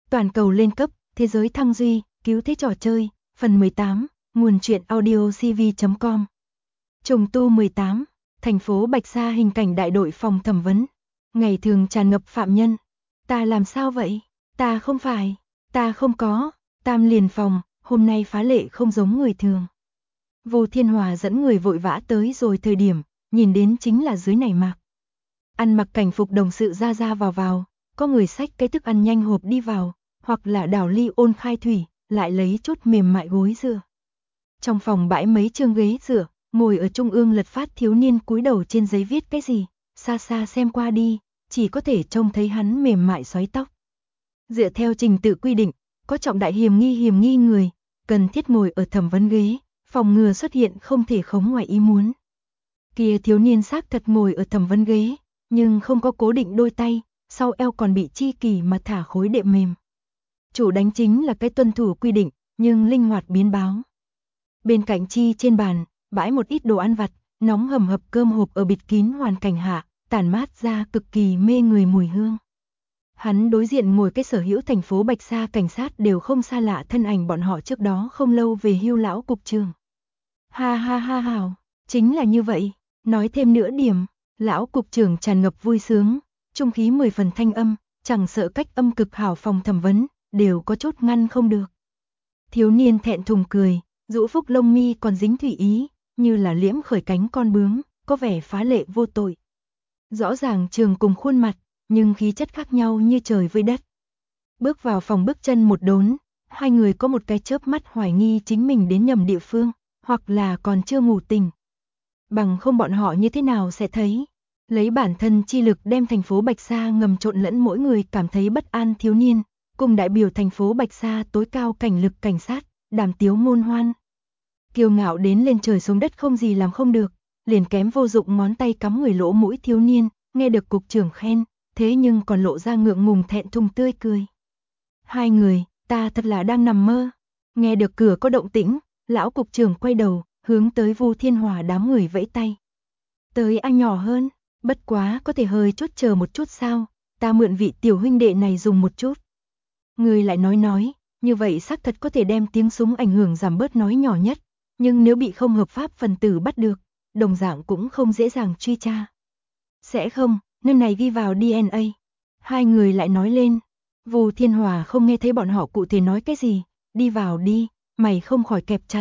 Toàn cầu lên cấp, thế giới thăng duy, cứu thế trò chơi, phần 18, nguồn truyện audio cv.com. Trùng tu 18, thành phố Bạch Sa hình cảnh đại đội phòng thẩm vấn. Ngày thường tràn ngập phạm nhân. Ta làm sao vậy? Ta không phải, ta không có, Tam liền phòng, hôm nay phá lệ không giống người thường. Vô Thiên Hòa dẫn người vội vã tới rồi thời điểm, nhìn đến chính là dưới này mặc. Ăn mặc cảnh phục đồng sự ra vào, có người xách cái thức ăn nhanh hộp đi vào, hoặc là đảo ly ôn khai thủy, lại lấy chút mềm mại gối dựa. Trong phòng bãi mấy chương ghế dựa, ngồi ở trung ương Lật Phát thiếu niên cúi đầu trên giấy viết cái gì, xa xa xem qua đi, chỉ có thể trông thấy hắn mềm mại xoáy tóc. Dựa theo trình tự quy định, có trọng đại hiểm nghi người, cần thiết ngồi ở thẩm vấn ghế, phòng ngừa xuất hiện không thể khống ngoài ý muốn. Kia thiếu niên xác thật ngồi ở thẩm vấn ghế, nhưng không có cố định đôi tay, sau eo còn bị chi kỳ mà thả khối đệm mềm. Chủ đánh chính là cái tuân thủ quy định, nhưng linh hoạt biến báo. Bên cạnh chi trên bàn, bãi một ít đồ ăn vặt, nóng hầm hập cơm hộp ở bịt kín hoàn cảnh hạ, tản mát ra cực kỳ mê người mùi hương. Hắn đối diện ngồi cái sở hữu thành phố Bạch Sa cảnh sát đều không xa lạ thân ảnh bọn họ trước đó không lâu về hưu lão cục trưởng. Ha ha ha hào, chính là như vậy, nói thêm nữa điểm, lão cục trưởng tràn ngập vui sướng, trung khí 10 phần thanh âm, chẳng sợ cách âm cực hảo phòng thẩm vấn, đều có chút ngăn không được. Thiếu niên thẹn thùng cười, rũ phúc lông mi còn dính thủy ý, như là liễm khởi cánh con bướm, có vẻ phá lệ vô tội. Rõ ràng trường cùng khuôn mặt, nhưng khí chất khác nhau như trời với đất. Bước vào phòng bước chân một đốn, hai người có một cái chớp mắt hoài nghi chính mình đến nhầm địa phương, hoặc là còn chưa ngủ tỉnh. Bằng không bọn họ như thế nào sẽ thấy, lấy bản thân chi lực đem thành phố Bạch Sa ngầm trộn lẫn mỗi người cảm thấy bất an thiếu niên, cùng đại biểu thành phố Bạch Sa tối cao cảnh lực cảnh sát, đàm tiếu ngôn hoan. Kiêu ngạo đến lên trời xuống đất không gì làm không được, liền kém vô dụng ngón tay cắm người lỗ mũi thiếu niên, nghe được cục trưởng khen, thế nhưng còn lộ ra ngượng ngùng thẹn thùng tươi cười. Hai người, ta thật là đang nằm mơ. Nghe được cửa có động tĩnh, lão cục trưởng quay đầu, hướng tới Vu Thiên Hòa đám người vẫy tay. Tới anh nhỏ hơn, bất quá có thể hơi chút chờ một chút sao, ta mượn vị tiểu huynh đệ này dùng một chút. Người lại nói, như vậy xác thật có thể đem tiếng súng ảnh hưởng giảm bớt nói nhỏ nhất, nhưng nếu bị không hợp pháp phần tử bắt được, đồng dạng cũng không dễ dàng truy tra. Sẽ không, nơi này ghi vào DNA. Hai người lại nói lên, Vu Thiên Hòa không nghe thấy bọn họ cụ thể nói cái gì, đi vào đi, mày không khỏi kẹp chặt.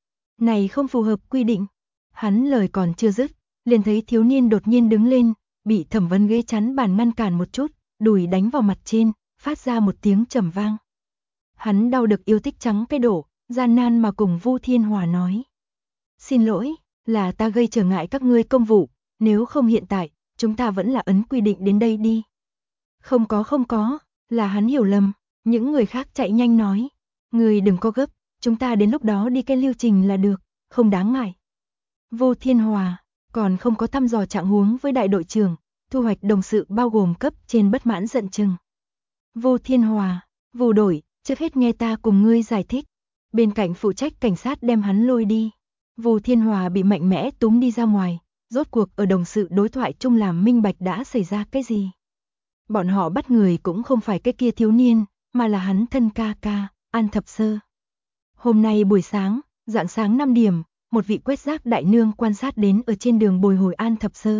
Này không phù hợp quy định. Hắn lời còn chưa dứt, liền thấy thiếu niên đột nhiên đứng lên, bị thẩm vấn ghế chắn bàn ngăn cản một chút, đùi đánh vào mặt trên, phát ra một tiếng trầm vang. Hắn đau được yêu thích trắng cái đổ, gian nan mà cùng Vu Thiên Hòa nói. Xin lỗi, là ta gây trở ngại các ngươi công vụ, nếu không hiện tại, chúng ta vẫn là ấn quy định đến đây đi. Không có, là hắn hiểu lầm, những người khác chạy nhanh nói. Người đừng có gấp, chúng ta đến lúc đó đi cái lưu trình là được, không đáng ngại. Vô Thiên Hòa, còn không có thăm dò trạng huống với đại đội trưởng, thu hoạch đồng sự bao gồm cấp trên bất mãn giận chừng. Vô Thiên Hòa, Vô đội, trước hết nghe ta cùng ngươi giải thích. Bên cạnh phụ trách cảnh sát đem hắn lôi đi. Vô Thiên Hòa bị mạnh mẽ túm đi ra ngoài, rốt cuộc ở đồng sự đối thoại chung làm minh bạch đã xảy ra cái gì. Bọn họ bắt người cũng không phải cái kia thiếu niên, mà là hắn thân ca ca, An Thập Sơ. Hôm nay buổi sáng, rạng sáng 5 điểm, một vị quét rác đại nương quan sát đến ở trên đường bồi hồi An Thập Sơ.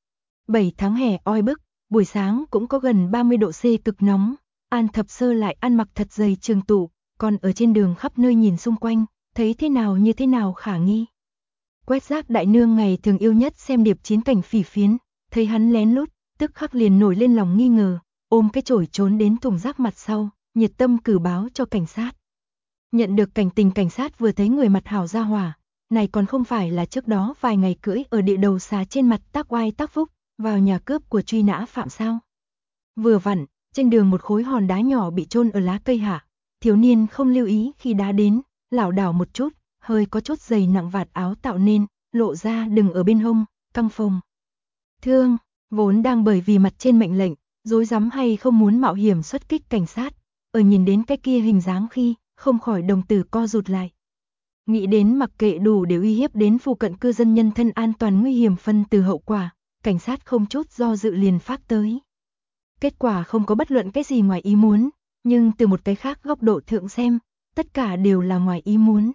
7 tháng hè oi bức, buổi sáng cũng có gần 30 độ C cực nóng, An Thập Sơ lại ăn mặc thật dày trường tụ, còn ở trên đường khắp nơi nhìn xung quanh, thấy thế nào như thế nào khả nghi. Quét rác đại nương ngày thường yêu nhất xem điệp chiến cảnh phỉ phiến, thấy hắn lén lút, tức khắc liền nổi lên lòng nghi ngờ, ôm cái chổi trốn đến thùng rác mặt sau, nhiệt tâm cử báo cho cảnh sát. Nhận được cảnh tình cảnh sát vừa thấy người mặt hảo ra hỏa, này còn không phải là trước đó vài ngày cưỡi ở địa đầu xà trên mặt tác oai tác phúc, vào nhà cướp của truy nã phạm sao. Vừa vặn, trên đường một khối hòn đá nhỏ bị chôn ở lá cây hạ, thiếu niên không lưu ý khi đá đến, lảo đảo một chút, hơi có chút dày nặng vạt áo tạo nên, lộ ra đừng ở bên hông, căng phồng. Thương, vốn đang bởi vì mặt trên mệnh lệnh, dối rắm hay không muốn mạo hiểm xuất kích cảnh sát, ở nhìn đến cái kia hình dáng khi, không khỏi đồng tử co rụt lại. Nghĩ đến mặc kệ đủ để uy hiếp đến phụ cận cư dân nhân thân an toàn nguy hiểm phân từ hậu quả, cảnh sát không chút do dự liền phát tới. Kết quả không có bất luận cái gì ngoài ý muốn, Nhưng từ một cái khác góc độ thượng xem, tất cả đều là ngoài ý muốn.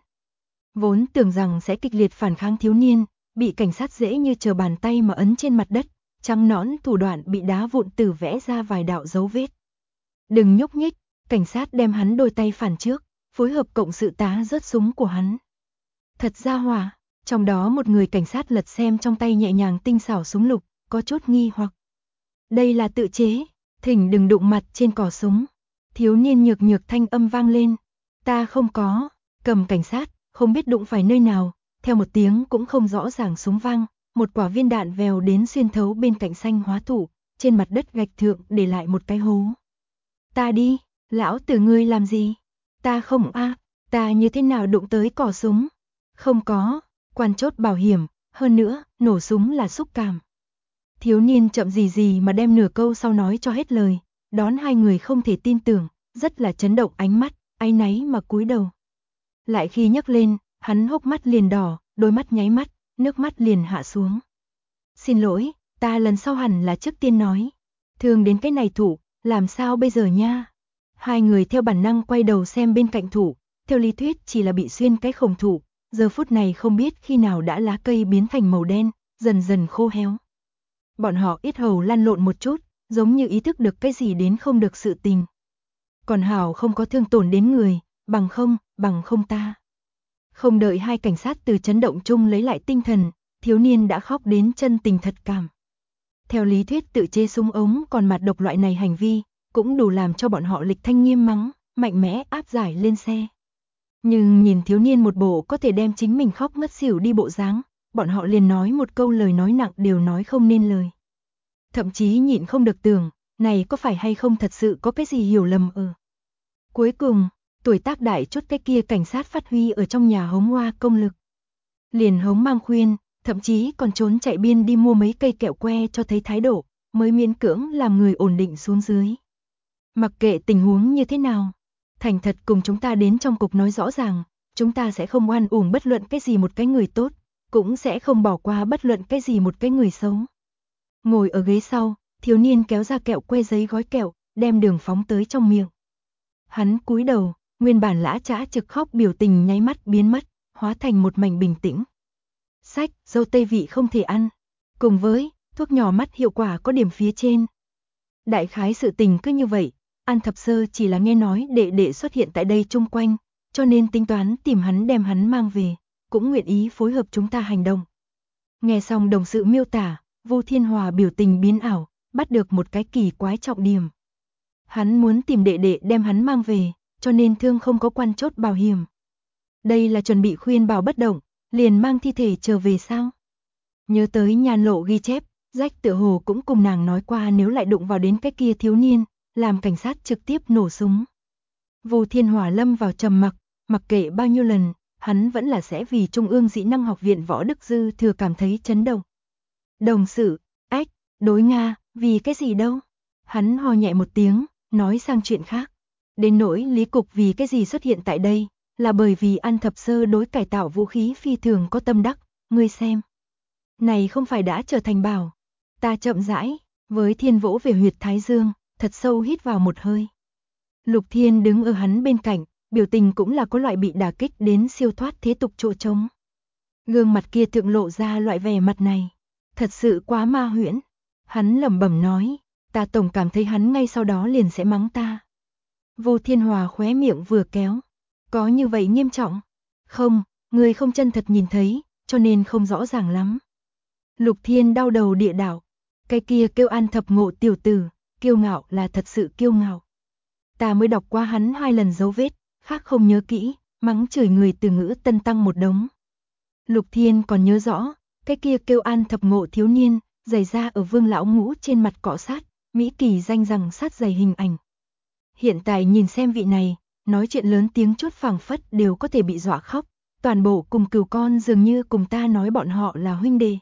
Vốn tưởng rằng sẽ kịch liệt phản kháng thiếu niên, bị cảnh sát dễ như trở bàn tay mà ấn trên mặt đất, trắng nõn thủ đoạn bị đá vụn tử vẽ ra vài đạo dấu vết. Đừng nhúc nhích, cảnh sát đem hắn đôi tay phản trước, phối hợp cộng sự tá rớt súng của hắn. Thật ra hỏa, trong đó một người cảnh sát lật xem trong tay nhẹ nhàng tinh xảo súng lục, có chút nghi hoặc. Đây là tự chế, thỉnh đừng đụng mặt trên cò súng. Thiếu niên nhược nhược thanh âm vang lên. Ta không có, cầm cảnh sát, không biết đụng phải nơi nào, theo một tiếng cũng không rõ ràng súng vang, một quả viên đạn vèo đến xuyên thấu bên cạnh xanh hóa thụ, trên mặt đất gạch thượng để lại một cái hố. Ta đi, lão tử ngươi làm gì? Ta không ta như thế nào đụng tới cò súng? Không có, quan chốt bảo hiểm, hơn nữa, nổ súng là xúc cảm. Thiếu niên chậm gì mà đem nửa câu sau nói cho hết lời, đón hai người không thể tin tưởng, rất là chấn động ánh mắt, áy náy mà cúi đầu. Lại khi nhấc lên, hắn hốc mắt liền đỏ, đôi mắt nháy mắt, nước mắt liền hạ xuống. Xin lỗi, ta lần sau hẳn là trước tiên nói. Thường đến cái này thủ, làm sao bây giờ nha? Hai người theo bản năng quay đầu xem bên cạnh thủ, theo lý thuyết chỉ là bị xuyên cái khổng thủ, giờ phút này không biết khi nào đã lá cây biến thành màu đen, dần dần khô héo. Bọn họ yết hầu lăn lộn một chút, giống như ý thức được cái gì đến không được sự tình. Còn hảo không có thương tổn đến người, bằng không ta. Không đợi hai cảnh sát từ chấn động chung lấy lại tinh thần, thiếu niên đã khóc đến chân tình thật cảm. Theo lý thuyết tự chế súng ống còn mặt độc loại này hành vi, cũng đủ làm cho bọn họ lịch thanh nghiêm mắng, mạnh mẽ áp giải lên xe. Nhưng nhìn thiếu niên một bộ có thể đem chính mình khóc ngất xỉu đi bộ dáng, bọn họ liền nói một câu lời nói nặng đều nói không nên lời. Thậm chí nhịn không được tưởng, này có phải hay không thật sự có cái gì hiểu lầm Cuối cùng, tuổi tác đại chút cái kia cảnh sát phát huy ở trong nhà hống hoa công lực. Liền hống mang khuyên, thậm chí còn trốn chạy biên đi mua mấy cây kẹo que cho thấy thái độ, mới miễn cưỡng làm người ổn định xuống dưới. Mặc kệ tình huống như thế nào, thành thật cùng chúng ta đến trong cục nói rõ ràng, chúng ta sẽ không oan uổng bất luận cái gì một cái người tốt, cũng sẽ không bỏ qua bất luận cái gì một cái người xấu. Ngồi ở ghế sau, thiếu niên kéo ra kẹo que giấy gói kẹo, đem đường phóng tới trong miệng. Hắn cúi đầu, nguyên bản lã chã trực khóc biểu tình nháy mắt biến mất, hóa thành một mảnh bình tĩnh. Sách, dâu tây vị không thể ăn, cùng với thuốc nhỏ mắt hiệu quả có điểm phía trên. Đại khái sự tình cứ như vậy, An Thập Sơ chỉ là nghe nói đệ đệ xuất hiện tại đây chung quanh, cho nên tính toán tìm hắn đem hắn mang về, cũng nguyện ý phối hợp chúng ta hành động. Nghe xong đồng sự miêu tả, Vu Thiên Hòa biểu tình biến ảo, bắt được một cái kỳ quái trọng điểm. Hắn muốn tìm đệ đệ đem hắn mang về, cho nên thương không có quan chốt bảo hiểm. Đây là chuẩn bị khuyên bảo bất động, liền mang thi thể trở về sao? Nhớ tới Nhan Lộ ghi chép, Rách tựa hồ cũng cùng nàng nói qua nếu lại đụng vào đến cái kia thiếu niên, làm cảnh sát trực tiếp nổ súng. Vu Thiên Hòa lâm vào trầm mặc, mặc kệ bao nhiêu lần, hắn vẫn là sẽ vì Trung ương Dĩ năng học viện Võ Đức Dư thừa cảm thấy chấn động. Đồng sự, đối Nga, vì cái gì đâu? Hắn ho nhẹ một tiếng, nói sang chuyện khác. Đến nỗi Lý Cục vì cái gì xuất hiện tại đây, là bởi vì An Thập Sơ đối cải tạo vũ khí phi thường có tâm đắc, ngươi xem. Này không phải đã trở thành bảo. Ta chậm rãi, với Thiên vỗ về huyệt thái dương, thật sâu hít vào một hơi. Lục Thiên đứng ở hắn bên cạnh, biểu tình cũng là có loại bị đả kích đến siêu thoát thế tục chỗ trống. Gương mặt kia thượng lộ ra loại vẻ mặt này, thật sự quá ma huyễn. Hắn lẩm bẩm nói, ta tổng cảm thấy hắn ngay sau đó liền sẽ mắng ta. Vu Thiên Hòa khóe miệng vừa kéo, có như vậy nghiêm trọng? Không, người không chân thật nhìn thấy, cho nên không rõ ràng lắm. Lục Thiên đau đầu địa đạo, cái kia kêu An Thập Ngộ tiểu tử, kiêu ngạo là thật sự kiêu ngạo. Ta mới đọc qua hắn 2 lần dấu vết, khác không nhớ kỹ, mắng chửi người từ ngữ tân tăng một đống. Lục Thiên còn nhớ rõ, cái kia kêu An Thập Ngộ thiếu niên, giày ra ở Vương lão ngũ trên mặt cọ sát, Mỹ Kỳ danh rằng sát giày hình ảnh. Hiện tại nhìn xem vị này, nói chuyện lớn tiếng chút phảng phất đều có thể bị dọa khóc, toàn bộ cùng cừu con dường như cùng ta nói bọn họ là huynh đệ.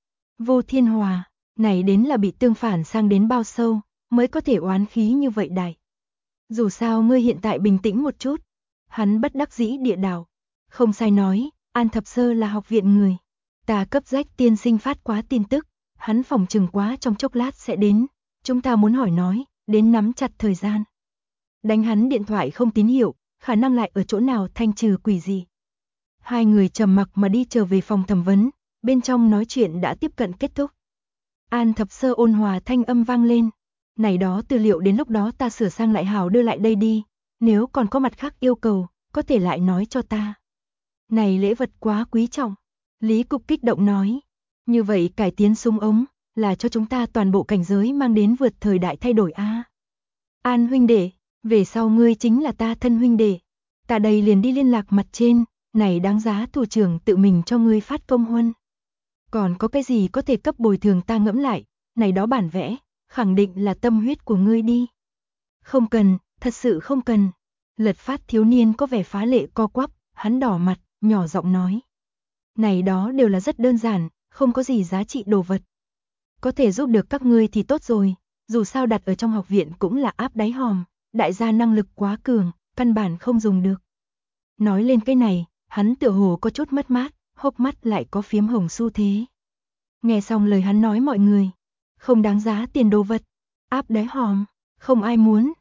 Vô Thiên Hòa, này đến là bị tương phản sang đến bao sâu, mới có thể oán khí như vậy đại. Dù sao ngươi hiện tại bình tĩnh một chút, hắn bất đắc dĩ địa đạo. Không sai nói, An Thập Sơ là học viện người. Ta cấp Rách tiên sinh phát quá tin tức, hắn phòng chừng quá trong chốc lát sẽ đến, chúng ta muốn hỏi nói, đến nắm chặt thời gian. Đánh hắn điện thoại không tín hiệu, khả năng lại ở chỗ nào thanh trừ quỷ gì. Hai người trầm mặc mà đi trở về phòng thẩm vấn, bên trong nói chuyện đã tiếp cận kết thúc. An Thập Sơ ôn hòa thanh âm vang lên. Này đó tư liệu đến lúc đó ta sửa sang lại hảo đưa lại đây đi, nếu còn có mặt khác yêu cầu, có thể lại nói cho ta. Này lễ vật quá quý trọng. Lý Cục kích động nói. Như vậy cải tiến súng ống, là cho chúng ta toàn bộ cảnh giới mang đến vượt thời đại thay đổi a. An huynh đệ, về sau ngươi chính là ta thân huynh đệ. Ta đây liền đi liên lạc mặt trên, này đáng giá thủ trưởng tự mình cho ngươi phát công huân. Còn có cái gì có thể cấp bồi thường ta ngẫm lại, này đó bản vẽ, khẳng định là tâm huyết của ngươi đi. Không cần, thật sự không cần. Lật Phát thiếu niên có vẻ phá lệ co quắp, hắn đỏ mặt, nhỏ giọng nói. Này đó đều là rất đơn giản, không có gì giá trị đồ vật. Có thể giúp được các ngươi thì tốt rồi, dù sao đặt ở trong học viện cũng là áp đáy hòm, đại gia năng lực quá cường, căn bản không dùng được. Nói lên cái này, hắn tựa hồ có chút mất mát, hốc mắt lại có phiếm hồng xu thế. Nghe xong lời hắn nói mọi người, không đáng giá tiền đồ vật, áp đáy hòm, không ai muốn.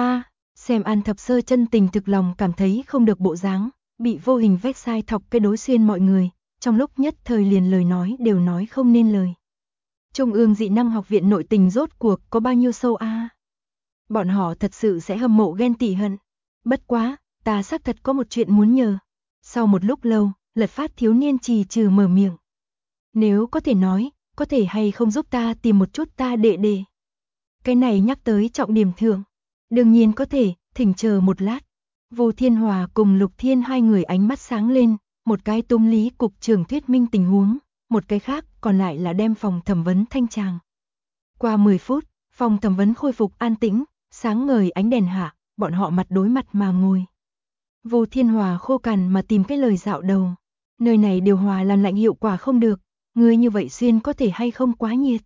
Xem An Thập Sơ chân tình thực lòng cảm thấy không được bộ dáng, bị vô hình vết sai thọc cái đối xuyên mọi người, trong lúc nhất thời liền lời nói đều nói không nên lời. Trung ương dị năng học viện nội tình rốt cuộc có bao nhiêu sâu a? Bọn họ thật sự sẽ hâm mộ ghen tị hận. Bất quá, ta xác thật có một chuyện muốn nhờ. Sau một lúc lâu, Lật Phát thiếu niên trì trừ mở miệng. Nếu có thể nói, có thể hay không giúp ta tìm một chút ta đệ đệ. Cái này nhắc tới trọng điểm thượng. Đương nhiên có thể, thỉnh chờ một lát. Vô Thiên Hòa cùng Lục Thiên hai người ánh mắt sáng lên, một cái tung Lý Cục trưởng thuyết minh tình huống, một cái khác còn lại là đem phòng thẩm vấn thanh tràng. Qua 10 phút, phòng thẩm vấn khôi phục an tĩnh, sáng ngời ánh đèn hạ, bọn họ mặt đối mặt mà ngồi. Vô Thiên Hòa khô cằn mà tìm cái lời dạo đầu. Nơi này điều hòa làm lạnh hiệu quả không được, ngươi như vậy xuyên có thể hay không quá nhiệt.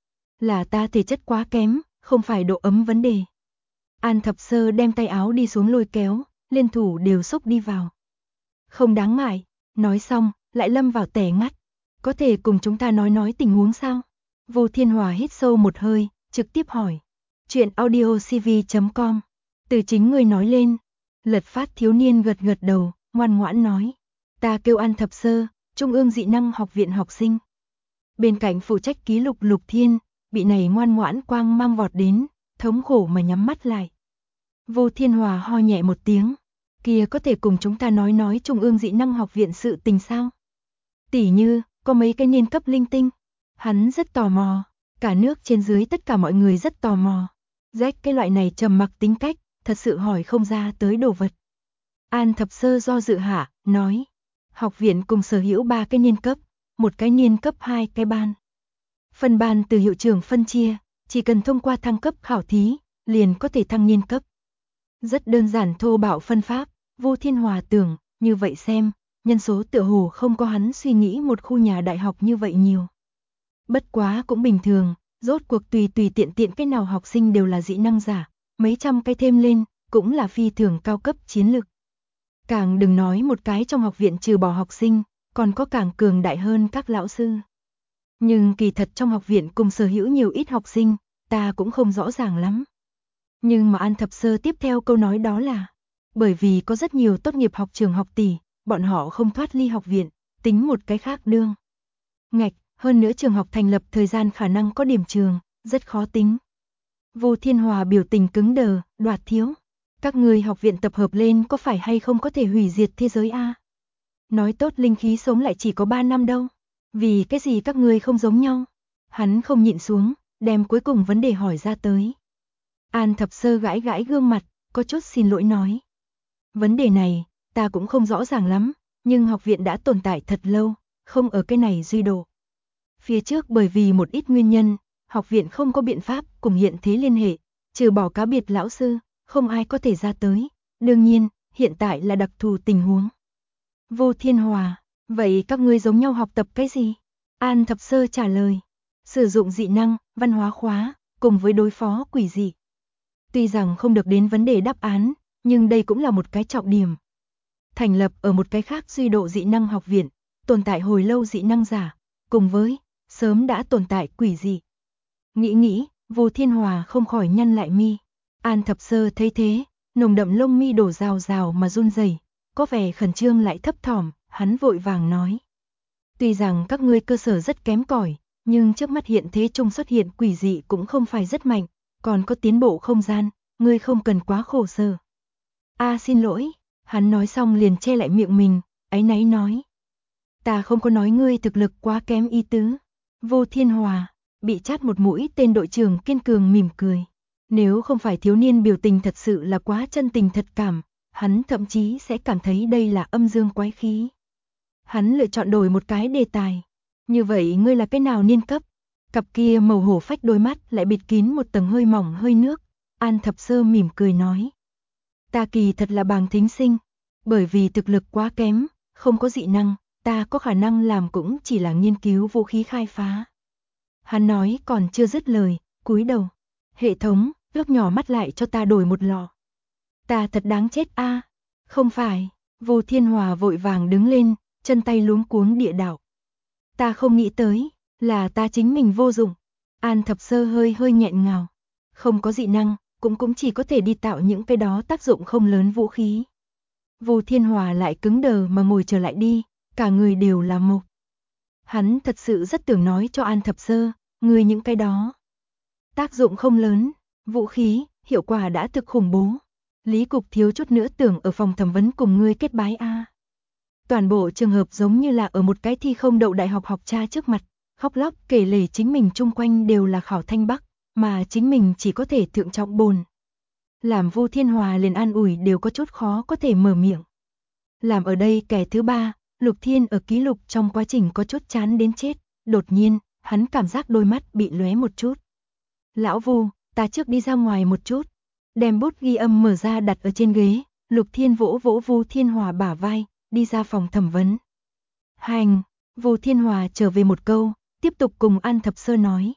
Là ta thể chất quá kém, không phải độ ấm vấn đề. An Thập Sơ đem tay áo đi xuống lôi kéo, liên thủ đều xúc đi vào. Không đáng ngại, nói xong, lại lâm vào tẻ ngắt. Có thể cùng chúng ta nói tình huống sao? Vô Thiên Hòa hít sâu một hơi, trực tiếp hỏi. Chuyện audiocv.com. Từ chính người nói lên. Lật Phát thiếu niên gật gật đầu, ngoan ngoãn nói. Ta kêu An Thập Sơ, Trung ương dị năng học viện học sinh. Bên cạnh phụ trách ký lục Lục Thiên, bị này ngoan ngoãn quang mang vọt đến, thống khổ mà nhắm mắt lại. Vô Thiên Hòa ho nhẹ một tiếng. Kia có thể cùng chúng ta nói Trung ương dị năng học viện sự tình sao? Tỉ như, có mấy cái niên cấp linh tinh. Hắn rất tò mò, cả nước trên dưới tất cả mọi người rất tò mò. Jack cái loại này trầm mặc tính cách, thật sự hỏi không ra tới đồ vật. An Thập Sơ do dự hạ, nói. Học viện cùng sở hữu 3 cái niên cấp, một cái niên cấp 2 cái ban. Phân ban từ hiệu trưởng phân chia, chỉ cần thông qua thăng cấp khảo thí, liền có thể thăng niên cấp. Rất đơn giản thô bạo phân pháp, Vô Thiên Hòa tưởng, như vậy xem, nhân số tựa hồ không có hắn suy nghĩ một khu nhà đại học như vậy nhiều. Bất quá cũng bình thường, rốt cuộc tùy tiện cái nào học sinh đều là dị năng giả, mấy trăm cái thêm lên, cũng là phi thường cao cấp chiến lực. Càng đừng nói một cái trong học viện trừ bỏ học sinh, còn có càng cường đại hơn các lão sư. Nhưng kỳ thật trong học viện cùng sở hữu nhiều ít học sinh, ta cũng không rõ ràng lắm. Nhưng mà An Thập Sơ tiếp theo câu nói đó là, bởi vì có rất nhiều tốt nghiệp học trường học tỷ, bọn họ không thoát ly học viện, tính một cái khác đương. Ngạch, hơn nữa trường học thành lập thời gian khả năng có điểm trường, rất khó tính. Vô Thiên Hòa biểu tình cứng đờ, Đoạt thiếu. Các người học viện tập hợp lên có phải hay không có thể hủy diệt thế giới a? Nói tốt linh khí sống lại chỉ có 3 năm đâu. Vì cái gì các người không giống nhau? Hắn không nhịn xuống, đem cuối cùng vấn đề hỏi ra tới. An Thập Sơ gãi gãi gương mặt, có chút xin lỗi nói. Vấn đề này, ta cũng không rõ ràng lắm, nhưng học viện đã tồn tại thật lâu, không ở cái này duy độ. Phía trước bởi vì một ít nguyên nhân, học viện không có biện pháp cùng hiện thế liên hệ, trừ bỏ cá biệt lão sư, không ai có thể ra tới. Đương nhiên, hiện tại là đặc thù tình huống. Vô Thiên Hòa, vậy các ngươi giống nhau học tập cái gì? An Thập Sơ trả lời, sử dụng dị năng, văn hóa khóa, cùng với đối phó quỷ dị. Tuy rằng không được đến vấn đề đáp án, nhưng đây cũng là một cái trọng điểm. Thành lập ở một cái khác duy độ dị năng học viện, tồn tại hồi lâu dị năng giả, cùng với sớm đã tồn tại quỷ dị. Nghĩ, Vô Thiên Hòa không khỏi nhăn lại mi. An Thập Sơ thấy thế, nồng đậm lông mi đổ rào rào mà run rẩy, có vẻ khẩn trương lại thấp thỏm, hắn vội vàng nói. Tuy rằng các ngươi cơ sở rất kém cỏi, nhưng trước mắt hiện thế trung xuất hiện quỷ dị cũng không phải rất mạnh, còn có tiến bộ không gian, ngươi không cần quá khổ sở. Xin lỗi, hắn nói xong liền che lại miệng mình, áy náy nói. Ta không có nói ngươi thực lực quá kém ý tứ. Vô Thiên Hòa, bị chát một mũi tên đội trưởng kiên cường mỉm cười. Nếu không phải thiếu niên biểu tình thật sự là quá chân tình thật cảm, hắn thậm chí sẽ cảm thấy đây là âm dương quái khí. Hắn lựa chọn đổi một cái đề tài. Như vậy ngươi là cái nào niên cấp? Cặp kia màu hổ phách đôi mắt lại bịt kín một tầng hơi mỏng hơi nước. An Thập Sơ mỉm cười nói. Ta kỳ thật là bàng thính sinh. Bởi vì thực lực quá kém, không có dị năng, ta có khả năng làm cũng chỉ là nghiên cứu vũ khí khai phá. Hắn nói còn chưa dứt lời, cúi đầu. Hệ thống, lấp nhỏ mắt lại cho ta đổi một lọ. Ta thật đáng chết a. Không phải, Vô Thiên Hòa vội vàng đứng lên, chân tay luống cuống địa đạo. Ta không nghĩ tới, là ta chính mình vô dụng. An Thập Sơ hơi nghẹn ngào. Không có dị năng, cũng chỉ có thể đi tạo những cái đó tác dụng không lớn vũ khí. Vô Thiên Hòa lại cứng đờ mà ngồi trở lại đi, cả người đều là mộc. Hắn thật sự rất tưởng nói cho An Thập Sơ, người những cái đó. Tác dụng không lớn, vũ khí, hiệu quả đã thực khủng bố. Lý Cục thiếu chút nữa tưởng ở phòng thẩm vấn cùng ngươi kết bái a. Toàn bộ trường hợp giống như là ở một cái thi không đậu đại học học tra trước mặt, khóc lóc kể lể chính mình chung quanh đều là khảo thanh bắc, mà chính mình chỉ có thể thượng trọng bồn. Làm Vô Thiên Hòa liền an ủi đều có chút khó có thể mở miệng. Làm ở đây kẻ thứ ba, Lục Thiên ở ký lục trong quá trình có chút chán đến chết, đột nhiên, hắn cảm giác đôi mắt bị lóe một chút. Lão Vu, ta trước đi ra ngoài một chút. Đem bút ghi âm mở ra đặt ở trên ghế, Lục Thiên vỗ vỗ Vô Thiên Hòa bả vai, đi ra phòng thẩm vấn. Hành, Vô Thiên Hòa trở về một câu, tiếp tục cùng An Thập Sơ nói.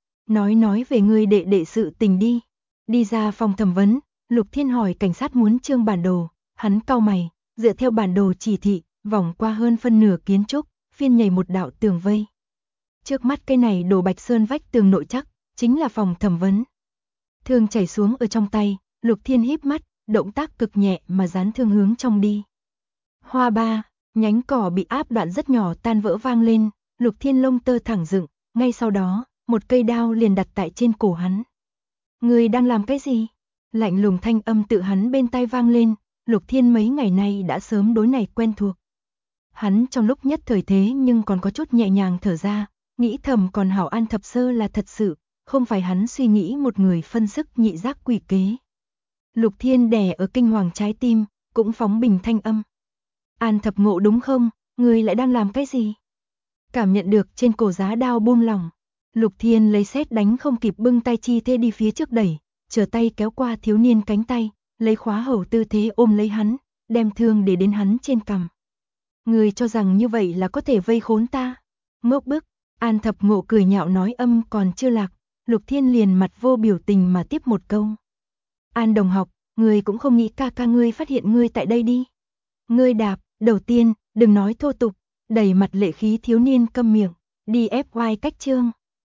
Nói về người đệ đệ sự tình đi. Đi ra phòng thẩm vấn, Lục Thiên hỏi cảnh sát muốn trương bản đồ, hắn cau mày, dựa theo bản đồ chỉ thị, vòng qua hơn phân nửa kiến trúc, phiên nhảy một đạo tường vây. Trước mắt cây này đổ bạch sơn vách tường nội chắc, chính là phòng thẩm vấn. Thương chảy xuống ở trong tay, Lục Thiên híp mắt, động tác cực nhẹ mà dán thương hướng trong đi. Hoa ba, nhánh cỏ bị áp đoạn rất nhỏ tan vỡ vang lên, Lục Thiên lông tơ thẳng dựng, ngay sau đó, một cây đao liền đặt tại trên cổ hắn. Người đang làm cái gì? Lạnh lùng thanh âm tự hắn bên tai vang lên, Lục Thiên mấy ngày nay đã sớm đối này quen thuộc. Hắn trong lúc nhất thời thế nhưng còn có chút nhẹ nhàng thở ra, nghĩ thầm còn hảo An Thập Sơ là thật sự, không phải hắn suy nghĩ một người phân sức nhị giác quỷ kế. Lục Thiên đè ở kinh hoàng trái tim, cũng phóng bình thanh âm. An Thập Ngộ đúng không, người lại đang làm cái gì? Cảm nhận được trên cổ giá đao buông lỏng, Lục Thiên lấy sét đánh không kịp bưng tay chi thê đi phía trước đẩy, trở tay kéo qua thiếu niên cánh tay, lấy khóa hầu tư thế ôm lấy hắn, đem thương để đến hắn trên cằm. Người cho rằng như vậy là có thể vây khốn ta? Ngốc bức, An Thập Ngộ cười nhạo nói âm còn chưa lạc, Lục Thiên liền mặt vô biểu tình mà tiếp một câu. An đồng học, người cũng không nghĩ ca ca ngươi phát hiện ngươi tại đây đi. Ngươi đạp, đầu tiên, đừng nói thô tục, đầy mặt lệ khí thiếu niên câm miệng, đi ép oai cách chương.